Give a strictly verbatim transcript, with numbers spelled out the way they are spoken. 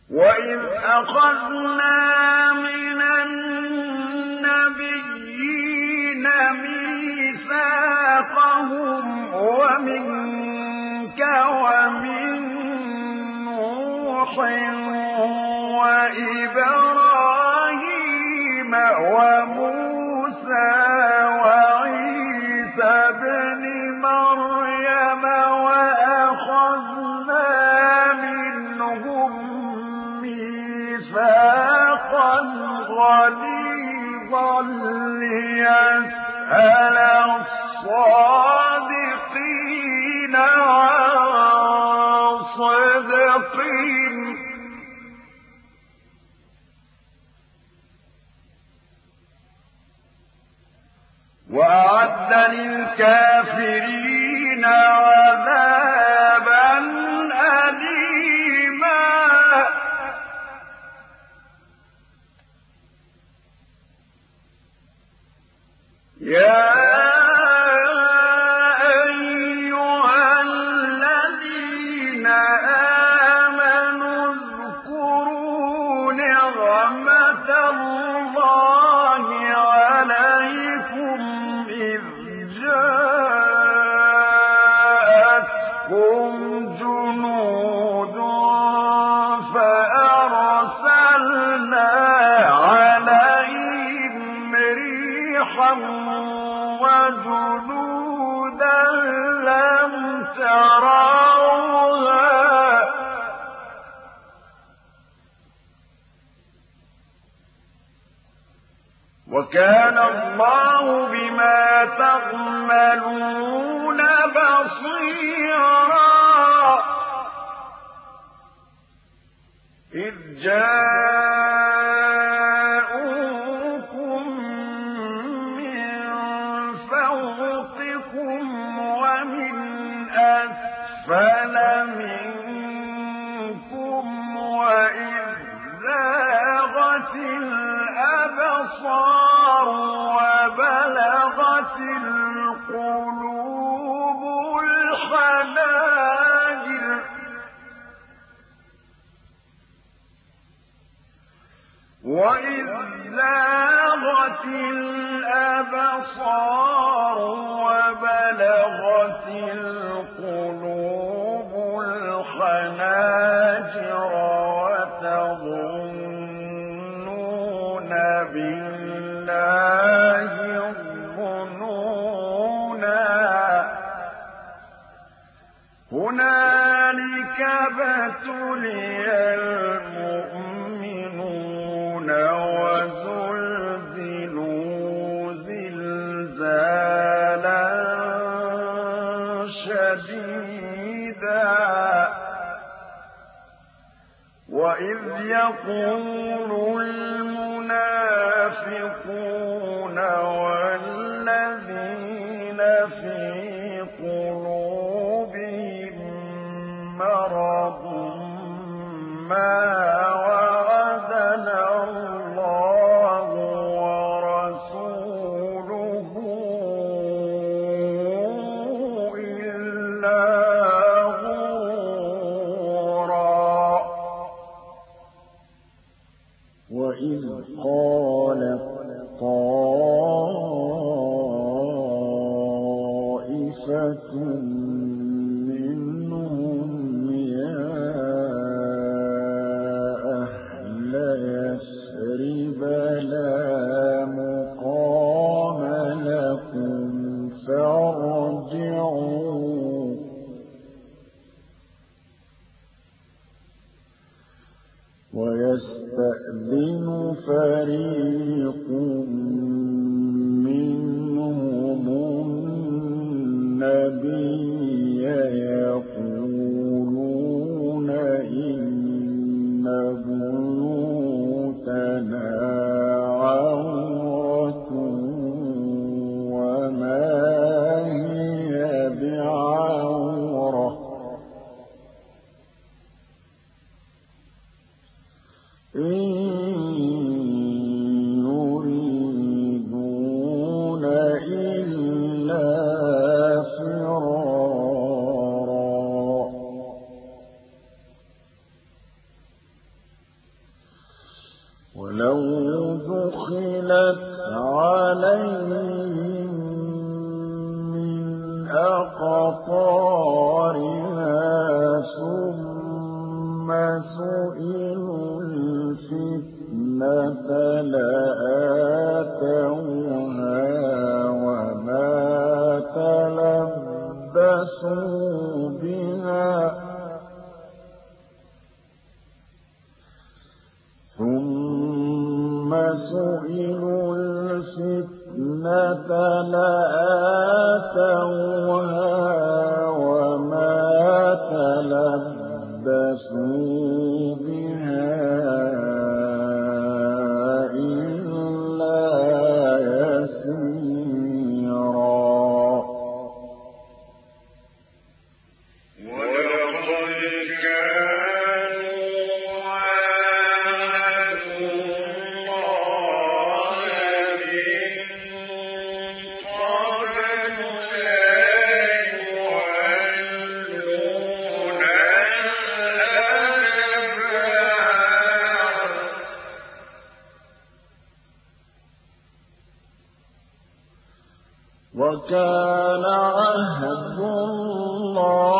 وإذ أخذنا من النبيين ميثاقهم ومنك ومن نوح وإبراهيم وموسى وعيسى ابن مريم وأخذنا منهم ميثاقا غليظا ليسأل الصادقين عن صدقهم وأعد للكافرين عذابا أليما. يا أيها الذين آمنوا اذكروا نعمة الله عليكم إذ جاءتكم جنود فأرسلنا عليهم ريحا وجنودا لم تروها وكان الله بما تعملون بصيرا. إذ جاءوكم من فوقكم ومن أسفل منكم وإذ زاغت الأبصار وبلغت القلوب الحناجر وإذ زاغت الأبصار وبلغت القلوب الحناجر وتظنون بالله الظنونا. هنالك ابتلي المؤمنون وزلزلوا زلزالا شديدا. وإذ يقول المنافقون والذين في قلوبهم مرض ما وعدنا الله ورسوله إلا غرورا. وإذ قالت طائفة منهم يا أهل يثرب لا مقام لكم فارجعوا. ويستأذن فريق منهم النبي يقولون إن بيوتنا عورة وما هي بعورة إن يريدون إلا فرارا. ولو دخلت عليهم من أقطارها ثم سئلوا الفتنة لآتوها وما تلبسوا بها ثم سئلوا الفتنة لآتوها وما تلبسوا بها إلا يسيرا. ولقد كانوا عاهدوا الله من قبل لا يولون الأدبار وكان عهد الله